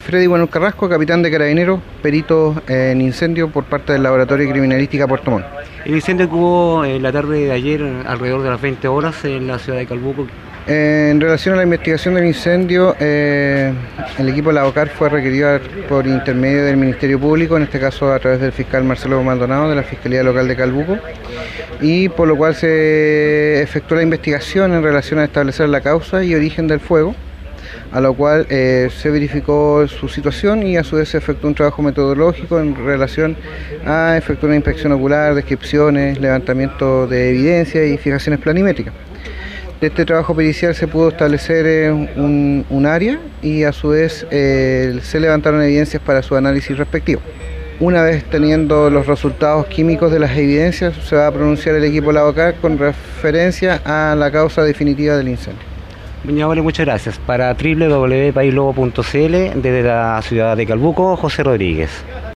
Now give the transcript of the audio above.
Freddy Bueno Carrasco, capitán de Carabineros, perito en incendio por parte del Laboratorio de Criminalística Puerto Montt. El incendio que hubo en la tarde de ayer, alrededor de las 20 horas, en la ciudad de Calbuco. En relación a la investigación del incendio, el equipo de la OCAR fue requerido por intermedio del Ministerio Público, en este caso a través del fiscal Marcelo Maldonado de la Fiscalía Local de Calbuco, y por lo cual se efectuó la investigación en relación a establecer la causa y origen del fuego, a lo cual se verificó su situación y a su vez se efectuó un trabajo metodológico en relación a efectuar una inspección ocular, descripciones, levantamiento de evidencia y fijaciones planimétricas. De este trabajo pericial se pudo establecer un área y a su vez se levantaron evidencias para su análisis respectivo. Una vez teniendo los resultados químicos de las evidencias, se va a pronunciar el equipo de la OCAR con referencia a la causa definitiva del incendio. Doña Vale, muchas gracias. Para www.paislobo.cl, desde la ciudad de Calbuco, José Rodríguez.